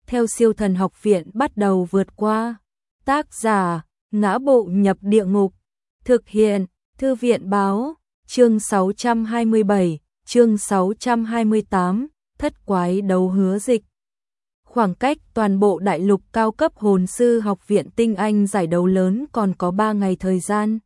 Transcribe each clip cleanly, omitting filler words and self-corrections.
theo Siêu Thần Học Viện bắt đầu vượt qua. Tác giả: Ngã Bộ Nhập Địa Ngục. Thực hiện: Thư viện báo. Chương 627, chương 628, Thất Quái Đấu Hứa Dịch. Khoảng cách toàn bộ đại lục cao cấp hồn sư học viện tinh anh giải đấu lớn còn có 3 ngày thời gian.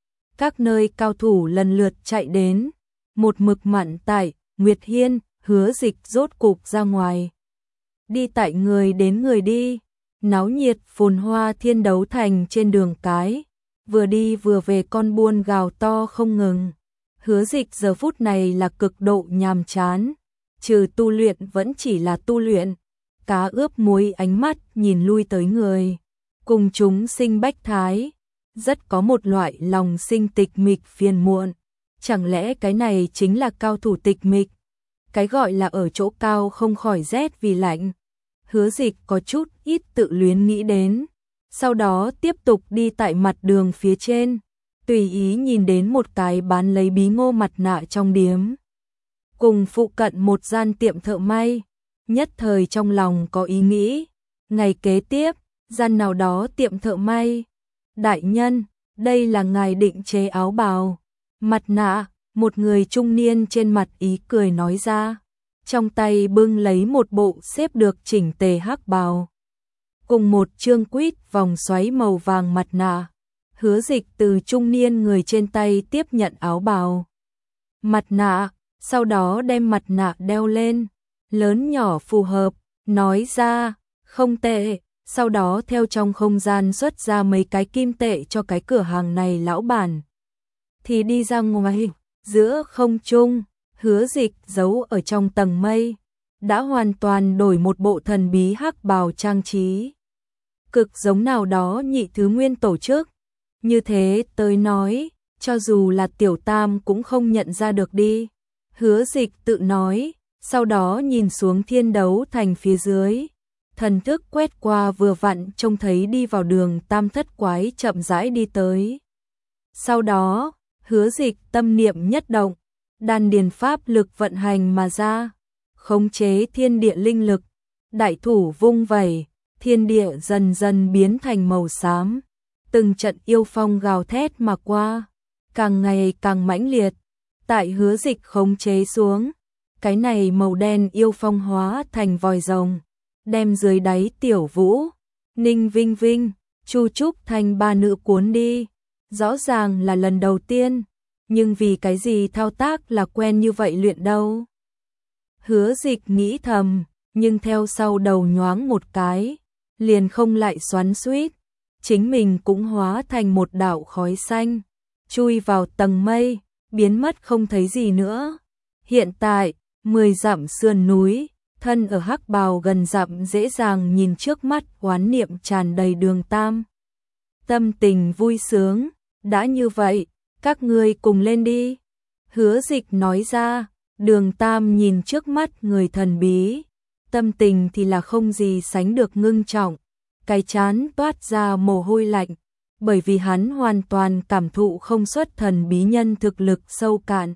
Các nơi cao thủ lần lượt chạy đến, một mực Mạn Tại, Nguyệt Hiên, Hứa Dịch rốt cục ra ngoài. Đi tại người đến người đi, náo nhiệt phồn hoa thiên đấu thành trên đường cái, vừa đi vừa về con buôn gào to không ngừng. Hứa Dịch giờ phút này là cực độ nhàm chán, trừ tu luyện vẫn chỉ là tu luyện, cá ướp muối ánh mắt nhìn lui tới người, cùng chúng sinh bách thái, rất có một loại lòng sinh tịch mịch phiền muộn. Chẳng lẽ cái này chính là cao thủ tịch mịch? Cái gọi là ở chỗ cao không khỏi rét vì lạnh. Hứa Dịch có chút ít tự luyến nghĩ đến, sau đó tiếp tục đi tại mặt đường phía trên, tùy ý nhìn đến một cái bán lấy bí ngô mặt nạ trong điếm, cùng phụ cận một gian tiệm thợ may, nhất thời trong lòng có ý nghĩ, ngày kế tiếp, gian nào đó tiệm thợ may, đại nhân, đây là ngài định chế áo bào, mặt nạ, một người trung niên trên mặt ý cười nói ra, trong tay bưng lấy một bộ xếp được chỉnh tề hắc bào, cùng một chương quýt vòng xoáy màu vàng mặt nạ. Hứa Dịch từ trung niên người trên tay tiếp nhận áo bào, mặt nạ, sau đó đem mặt nạ đeo lên, lớn nhỏ phù hợp, nói ra, không tệ, sau đó theo trong không gian xuất ra mấy cái kim tệ cho cái cửa hàng này lão bản. Thì đi ra ngoài, giữa không trung, Hứa Dịch giấu ở trong tầng mây, đã hoàn toàn đổi một bộ thần bí hắc bào trang trí. Cực giống nào đó nhị thứ nguyên tổ chức. Như thế tới nói, cho dù là Tiểu Tam cũng không nhận ra được đi. Hứa Dịch tự nói, sau đó nhìn xuống thiên đấu thành phía dưới. Thần thức quét qua vừa vặn trông thấy đi vào đường Tam Thất Quái chậm rãi đi tới. Sau đó, Hứa Dịch tâm niệm nhất động, đan điền pháp lực vận hành mà ra, khống chế thiên địa linh lực, đại thủ vung vẩy, thiên địa dần dần biến thành màu xám. Từng trận yêu phong gào thét mà qua, càng ngày càng mãnh liệt. Tại Hứa Dịch khống chế xuống, cái này màu đen yêu phong hóa thành vòi rồng, đem dưới đáy Tiểu Vũ, Ninh Vinh Vinh, Chu Trúc thành ba nữ cuốn đi. Rõ ràng là lần đầu tiên, nhưng vì cái gì thao tác là quen như vậy luyện đâu. Hứa Dịch nghĩ thầm, nhưng theo sau đầu nhoáng một cái, liền không lại xoắn xuýt. Chính mình cũng hóa thành một đạo khói xanh, chui vào tầng mây, biến mất không thấy gì nữa. Hiện tại, 10 dặm sườn núi, thân ở hắc bào gần dặm dễ dàng nhìn trước mắt oán niệm tràn đầy đường Tam. Tâm tình vui sướng, đã như vậy, các ngươi cùng lên đi. Hứa Dịch nói ra, đường Tam nhìn trước mắt người thần bí, tâm tình thì là không gì sánh được ngưng trọng. Cái chán toát ra mồ hôi lạnh, bởi vì hắn hoàn toàn cảm thụ không xuất thần bí nhân thực lực sâu cạn.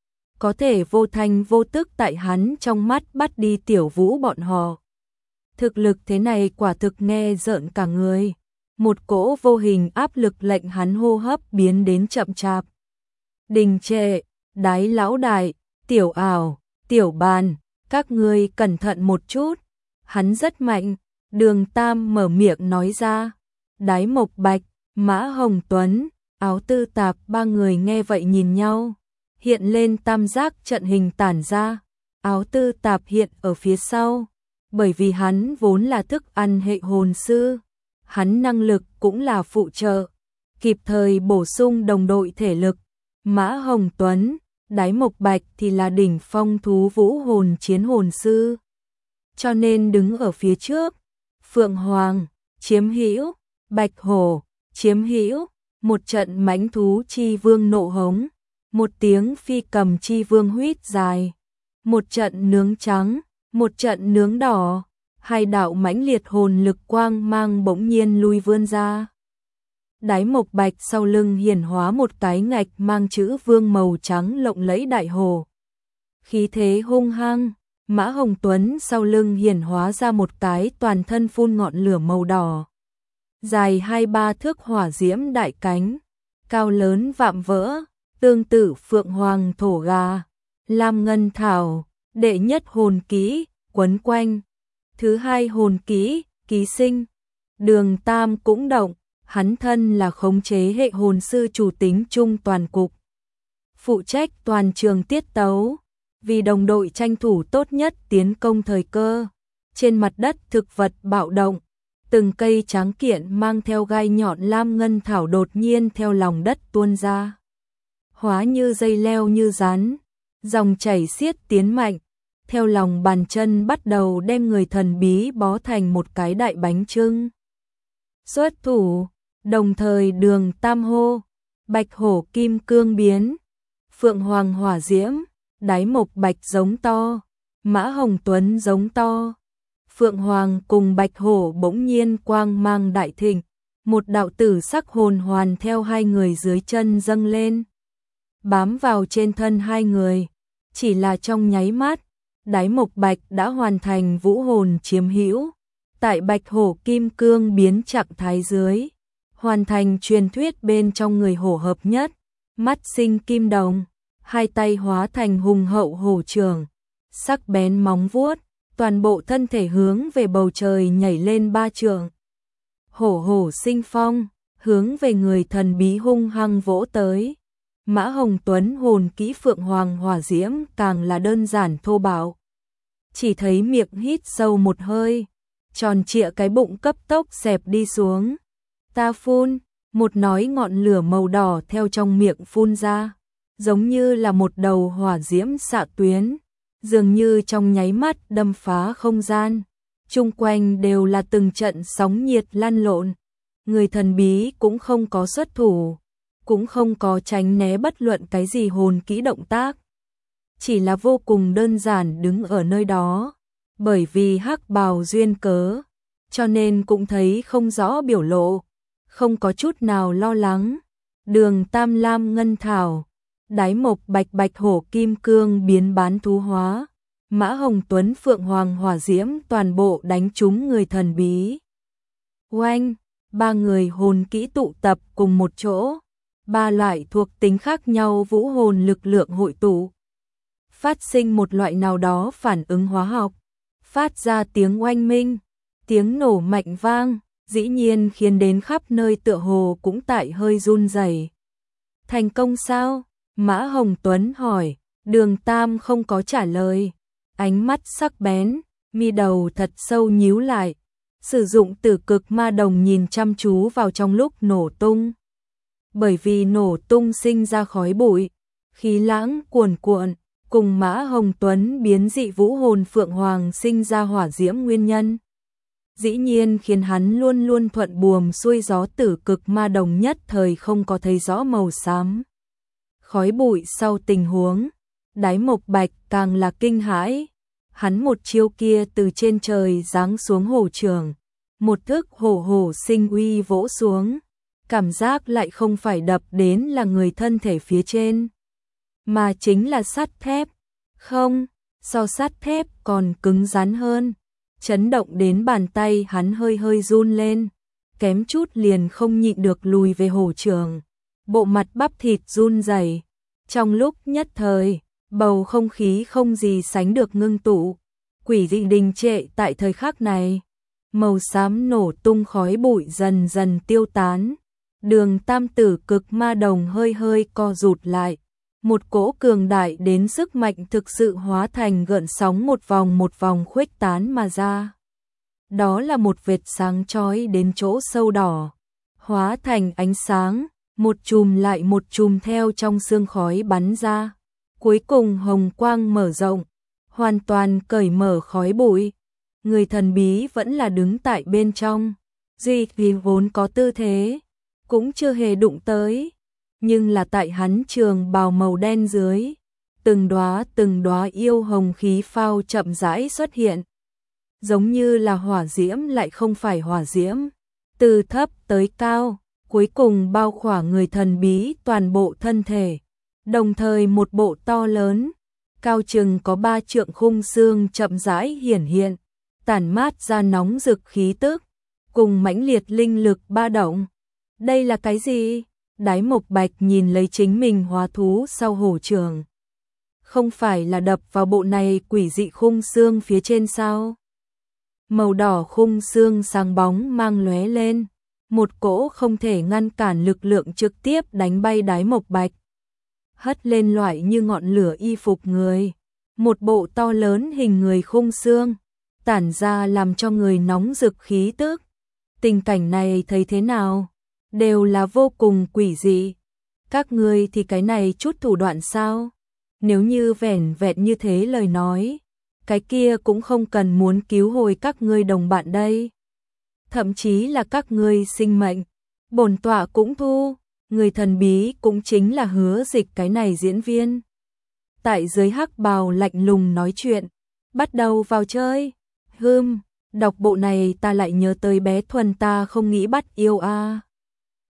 Có thể vô thanh vô tức tại hắn trong mắt bắt đi Tiểu Vũ bọn họ. Thực lực thế này quả thực nghe rợn cả người. Một cỗ vô hình áp lực lệnh hắn hô hấp biến đến chậm chạp. Đình trệ, Đái lão đại, Tiểu Ảo, Tiểu Bàn, các ngươi cẩn thận một chút. Hắn rất mạnh. Đường Tam mở miệng nói ra. Đái Mộc Bạch, Mã Hồng Tuấn, Áo Tư Tạp ba người nghe vậy nhìn nhau. Hiện lên tam giác trận hình tản ra. Áo Tư Tạp hiện ở phía sau. Bởi vì hắn vốn là thức ăn hệ hồn sư. Hắn năng lực cũng là phụ trợ. Kịp thời bổ sung đồng đội thể lực. Mã Hồng Tuấn, Đái Mộc Bạch thì là đỉnh phong thú vũ hồn chiến hồn sư. Cho nên đứng ở phía trước. Phượng Hoàng, chiếm hữu, Bạch Hổ, chiếm hữu, một trận mãnh thú chi vương nộ hống, một tiếng phi cầm chi vương huýt dài, một trận nướng trắng, một trận nướng đỏ, hai đạo mãnh liệt hồn lực quang mang bỗng nhiên lui vươn ra. Đái Mộc Bạch sau lưng hiển hóa một cái ngạch mang chữ vương màu trắng lộng lẫy đại hồ. Khí thế hung hăng, Mã Hồng Tuấn sau lưng hiển hóa ra một cái toàn thân phun ngọn lửa màu đỏ. Dài 2-3 thước hỏa diễm đại cánh, cao lớn vạm vỡ, tương tự phượng hoàng thổ gà, lam ngân thảo, đệ nhất hồn kỹ, quấn quanh. Thứ hai hồn kỹ, ký sinh. Đường Tam cũng động, hắn thân là khống chế hệ hồn sư chủ tính chung toàn cục. Phụ trách toàn trường tiết tấu, vì đồng đội tranh thủ tốt nhất tiến công thời cơ. Trên mặt đất thực vật bạo động, từng cây tráng kiện mang theo gai nhọn lam ngân thảo đột nhiên theo lòng đất tuôn ra. Hóa như dây leo như rắn, dòng chảy xiết tiến mạnh, theo lòng bàn chân bắt đầu đem người thần bí bó thành một cái đại bánh chưng. Xuất thủ, đồng thời Đường Tam hô, bạch hổ kim cương biến, phượng hoàng hỏa diễm, đái mộc bạch giống to, Mã Hồng Tuấn giống to. Phượng hoàng cùng bạch hổ bỗng nhiên quang mang đại thịnh, một đạo tử sắc hồn hoàn theo hai người dưới chân dâng lên, bám vào trên thân hai người. Chỉ là trong nháy mắt, đái mộc bạch đã hoàn thành vũ hồn chiếm hữu, tại bạch hổ kim cương biến trạng thái dưới, hoàn thành truyền thuyết bên trong người hổ hợp nhất, mắt sinh kim đồng, hai tay hóa thành hùng hậu hổ trường, sắc bén móng vuốt, toàn bộ thân thể hướng về bầu trời nhảy lên 3 trượng. Hổ hổ sinh phong, hướng về người thần bí hung hăng vỗ tới. Mã Hồng Tuấn hồn kỹ phượng hoàng hỏa diễm càng là đơn giản thô bạo. Chỉ thấy miệng hít sâu một hơi, tròn trịa cái bụng cấp tốc xẹp đi xuống. Ta phun, một nói ngọn lửa màu đỏ theo trong miệng phun ra, giống như là một đầu hỏa diễm xạ tuyến, dường như trong nháy mắt đâm phá không gian. Chung quanh đều là từng trận sóng nhiệt lăn lộn. Người thần bí cũng không có xuất thủ, cũng không có tránh né bất luận cái gì hồn kỹ động tác. Chỉ là vô cùng đơn giản đứng ở nơi đó, bởi vì hắc bào duyên cớ, cho nên cũng thấy không rõ biểu lộ, không có chút nào lo lắng. Đường Tam lam ngân thảo, đái mộc bạch bạch hổ kim cương biến bán thú hóa, Mã Hồng Tuấn phượng hoàng hỏa diễm toàn bộ đánh trúng người thần bí. Oanh, ba người hồn kỹ tụ tập cùng một chỗ, ba loại thuộc tính khác nhau vũ hồn lực lượng hội tụ, phát sinh một loại nào đó phản ứng hóa học, phát ra tiếng oanh minh, tiếng nổ mạnh vang, dĩ nhiên khiến đến khắp nơi tựa hồ cũng tại hơi run rẩy. Thành công sao? Mã Hồng Tuấn hỏi. Đường Tam không có trả lời, ánh mắt sắc bén, mi đầu thật sâu nhíu lại, sử dụng tử cực ma đồng nhìn chăm chú vào trong lúc nổ tung. Bởi vì nổ tung sinh ra khói bụi, khí lãng cuồn cuộn, cùng Mã Hồng Tuấn biến dị vũ hồn phượng hoàng sinh ra hỏa diễm nguyên nhân, dĩ nhiên khiến hắn luôn luôn thuận buồm xuôi gió. Tử cực ma đồng nhất thời không có thấy rõ màu xám khói bụi sau tình huống. Đái mộc bạch càng là kinh hãi, hắn một chiêu kia từ trên trời giáng xuống hổ trường, một thức hổ hổ sinh uy vỗ xuống, cảm giác lại không phải đập đến là người thân thể phía trên, mà chính là sắt thép. Không, so sắt thép còn cứng rắn hơn, chấn động đến bàn tay hắn hơi hơi run lên, kém chút liền không nhịn được lùi về hổ trường, bộ mặt bắp thịt run rẩy. Trong lúc nhất thời, bầu không khí không gì sánh được ngưng tụ, quỷ dị đình trệ tại thời khắc này. Màu xám nổ tung khói bụi dần dần tiêu tán, Đường Tam tử cực ma đồng hơi hơi co rụt lại, một cỗ cường đại đến sức mạnh thực sự hóa thành gợn sóng một vòng khuếch tán mà ra. Đó là một vệt sáng chói đến chỗ sâu đỏ, hóa thành ánh sáng, một chùm lại một chùm theo trong sương khói bắn ra, cuối cùng hồng quang mở rộng, hoàn toàn cởi mở khói bụi. Người thần bí vẫn là đứng tại bên trong, duy vì vốn có tư thế, cũng chưa hề đụng tới, nhưng là tại hắn trường bào màu đen dưới, từng đóa yêu hồng khí phao chậm rãi xuất hiện, giống như là hỏa diễm lại không phải hỏa diễm, từ thấp tới cao, cuối cùng bao khỏa người thần bí toàn bộ thân thể, đồng thời một bộ to lớn, cao chừng có 3 trượng khung xương chậm rãi hiển hiện, tản mát ra nóng rực khí tức, cùng mãnh liệt linh lực ba động. Đây là cái gì? Đái Mộc Bạch nhìn lấy chính mình hóa thú sau hổ trường. Không phải là đập vào bộ này quỷ dị khung xương phía trên sao? Màu đỏ khung xương sáng bóng mang lóe lên, một cỗ không thể ngăn cản lực lượng trực tiếp đánh bay Đái Mộc Bạch. Hất lên loại như ngọn lửa y phục người, một bộ to lớn hình người khung xương, tản ra làm cho người nóng rực khí tức. Tình cảnh này thấy thế nào? Đều là vô cùng quỷ dị. Các ngươi thì cái này chút thủ đoạn sao? Nếu như vẻn vẹn như thế lời nói, cái kia cũng không cần muốn cứu hồi các ngươi đồng bạn đây. Thậm chí là các ngươi sinh mệnh, bổn tọa cũng thu. Người thần bí cũng chính là Hứa Dịch cái này diễn viên. Tại dưới hắc bào lạnh lùng nói chuyện, bắt đầu vào chơi. Đọc bộ này ta lại nhớ tới bé Thuần ta không nghĩ bắt yêu a.